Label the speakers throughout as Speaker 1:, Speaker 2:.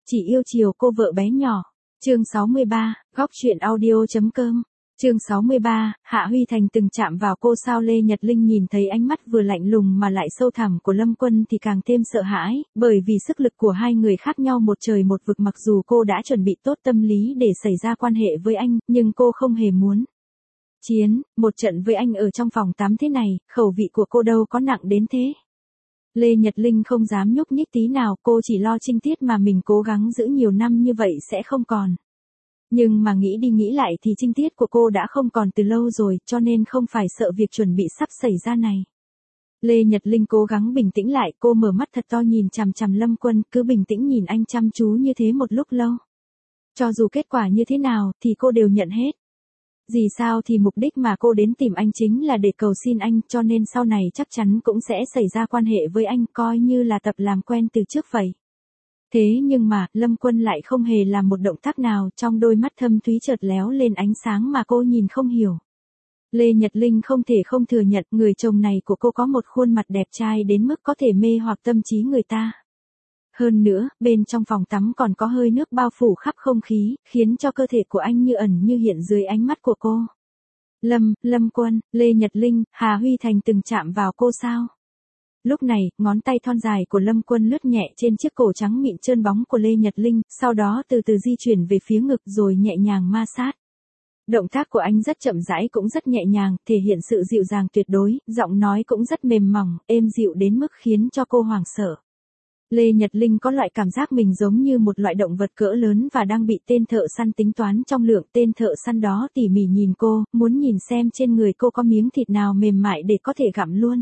Speaker 1: chỉ yêu chiều cô vợ bé nhỏ. Chương 63, góc chuyện audio.com. Chương 63, Hạ Huy Thành từng chạm vào cô sao? Lê Nhật Linh nhìn thấy ánh mắt vừa lạnh lùng mà lại sâu thẳm của Lâm Quân thì càng thêm sợ hãi, bởi vì sức lực của hai người khác nhau một trời một vực. Mặc dù cô đã chuẩn bị tốt tâm lý để xảy ra quan hệ với anh, nhưng cô không hề muốn chiến một trận với anh ở trong phòng tắm thế này, khẩu vị của cô đâu có nặng đến thế. Lê Nhật Linh không dám nhúc nhích tí nào, cô chỉ lo trinh tiết mà mình cố gắng giữ nhiều năm như vậy sẽ không còn. Nhưng mà nghĩ đi nghĩ lại thì trinh tiết của cô đã không còn từ lâu rồi, cho nên không phải sợ việc chuẩn bị sắp xảy ra này. Lê Nhật Linh cố gắng bình tĩnh lại, cô mở mắt thật to nhìn chằm chằm Lâm Quân, cứ bình tĩnh nhìn anh chăm chú như thế một lúc lâu. Cho dù kết quả như thế nào thì cô đều nhận hết. Gì sao thì mục đích mà cô đến tìm anh chính là để cầu xin anh, cho nên sau này chắc chắn cũng sẽ xảy ra quan hệ với anh, coi như là tập làm quen từ trước vậy. Thế nhưng mà, Lâm Quân lại không hề làm một động tác nào, trong đôi mắt thâm thúy chợt léo lên ánh sáng mà cô nhìn không hiểu. Lê Nhật Linh không thể không thừa nhận, người chồng này của cô có một khuôn mặt đẹp trai đến mức có thể mê hoặc tâm trí người ta. Hơn nữa, bên trong phòng tắm còn có hơi nước bao phủ khắp không khí, khiến cho cơ thể của anh như ẩn như hiện dưới ánh mắt của cô. Lâm Quân, Lê Nhật Linh, Hà Huy Thành từng chạm vào cô sao? Lúc này, ngón tay thon dài của Lâm Quân lướt nhẹ trên chiếc cổ trắng mịn trơn bóng của Lê Nhật Linh, sau đó từ từ di chuyển về phía ngực rồi nhẹ nhàng ma sát. Động tác của anh rất chậm rãi cũng rất nhẹ nhàng, thể hiện sự dịu dàng tuyệt đối, giọng nói cũng rất mềm mỏng, êm dịu đến mức khiến cho cô hoảng sợ. Lê Nhật Linh có loại cảm giác mình giống như một loại động vật cỡ lớn và đang bị tên thợ săn tính toán trong lượng. Tên thợ săn đó tỉ mỉ nhìn cô, muốn nhìn xem trên người cô có miếng thịt nào mềm mại để có thể gặm luôn.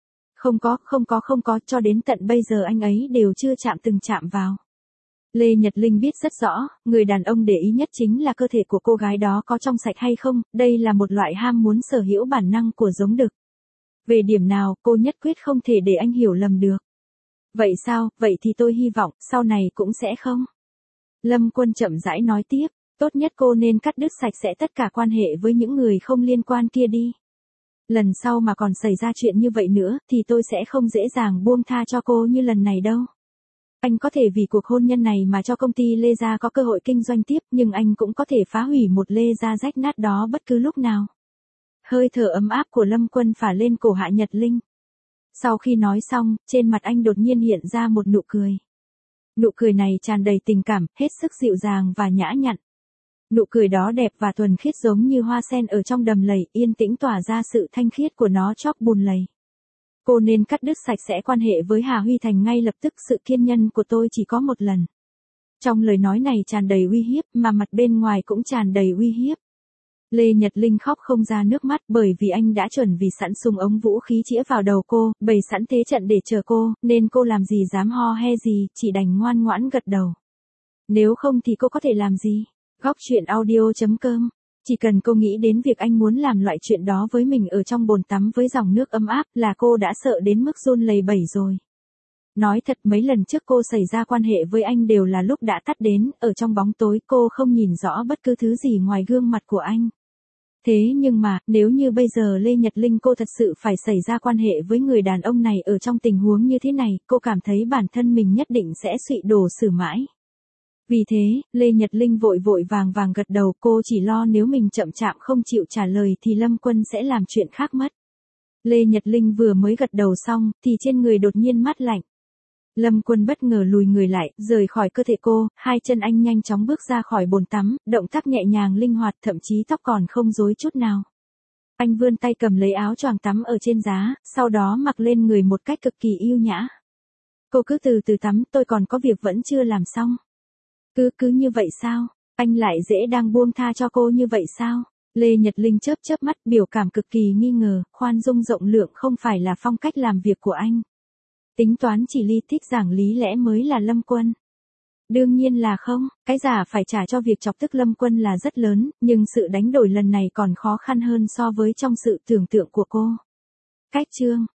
Speaker 1: Không có, cho đến tận bây giờ anh ấy đều chưa từng chạm vào. Lê Nhật Linh biết rất rõ, người đàn ông để ý nhất chính là cơ thể của cô gái đó có trong sạch hay không, đây là một loại ham muốn sở hữu bản năng của giống đực. Về điểm nào, cô nhất quyết không thể để anh hiểu lầm được. Vậy sao, vậy thì tôi hy vọng, sau này cũng sẽ không. Lâm Quân chậm rãi nói tiếp, tốt nhất cô nên cắt đứt sạch sẽ tất cả quan hệ với những người không liên quan kia đi. Lần sau mà còn xảy ra chuyện như vậy nữa, thì tôi sẽ không dễ dàng buông tha cho cô như lần này đâu. Anh có thể vì cuộc hôn nhân này mà cho công ty Lê Gia có cơ hội kinh doanh tiếp, nhưng anh cũng có thể phá hủy một Lê Gia rách nát đó bất cứ lúc nào. Hơi thở ấm áp của Lâm Quân phả lên cổ Hạ Nhật Linh. Sau khi nói xong, trên mặt anh đột nhiên hiện ra một nụ cười. Nụ cười này tràn đầy tình cảm, hết sức dịu dàng và nhã nhặn. Nụ cười đó đẹp và thuần khiết giống như hoa sen ở trong đầm lầy, yên tĩnh tỏa ra sự thanh khiết của nó chóp bùn lầy. Cô nên cắt đứt sạch sẽ quan hệ với Hà Huy Thành ngay lập tức, sự kiên nhẫn của tôi chỉ có một lần. Trong lời nói này tràn đầy uy hiếp, mà mặt bên ngoài cũng tràn đầy uy hiếp. Lê Nhật Linh khóc không ra nước mắt, bởi vì anh đã chuẩn bị sẵn súng ống vũ khí chĩa vào đầu cô, bày sẵn thế trận để chờ cô, nên cô làm gì dám ho he gì, chỉ đành ngoan ngoãn gật đầu. Nếu không thì cô có thể làm gì? Góc chuyện audio.com. Chỉ cần cô nghĩ đến việc anh muốn làm loại chuyện đó với mình ở trong bồn tắm với dòng nước ấm áp là cô đã sợ đến mức run lẩy bẩy rồi. Nói thật, mấy lần trước cô xảy ra quan hệ với anh đều là lúc đã tắt đến, ở trong bóng tối cô không nhìn rõ bất cứ thứ gì ngoài gương mặt của anh. Thế nhưng mà, nếu như bây giờ Lê Nhật Linh cô thật sự phải xảy ra quan hệ với người đàn ông này ở trong tình huống như thế này, cô cảm thấy bản thân mình nhất định sẽ suy đổ xử mãi. Vì thế, Lê Nhật Linh vội vàng gật đầu, cô chỉ lo nếu mình chậm chạp không chịu trả lời thì Lâm Quân sẽ làm chuyện khác mất. Lê Nhật Linh vừa mới gật đầu xong, thì trên người đột nhiên mát lạnh. Lâm Quân bất ngờ lùi người lại, rời khỏi cơ thể cô, hai chân anh nhanh chóng bước ra khỏi bồn tắm, động tác nhẹ nhàng linh hoạt, thậm chí tóc còn không rối chút nào. Anh vươn tay cầm lấy áo choàng tắm ở trên giá, sau đó mặc lên người một cách cực kỳ yêu nhã. Cô cứ từ từ tắm, tôi còn có việc vẫn chưa làm xong. Cứ như vậy sao? Anh lại dễ đang buông tha cho cô như vậy sao? Lê Nhật Linh chớp mắt, biểu cảm cực kỳ nghi ngờ, khoan dung rộng lượng không phải là phong cách làm việc của anh. Tính toán chỉ li thích giảng lý lẽ mới là Lâm Quân. Đương nhiên là không, cái giả phải trả cho việc chọc tức Lâm Quân là rất lớn, nhưng sự đánh đổi lần này còn khó khăn hơn so với trong sự tưởng tượng của cô. Cách chương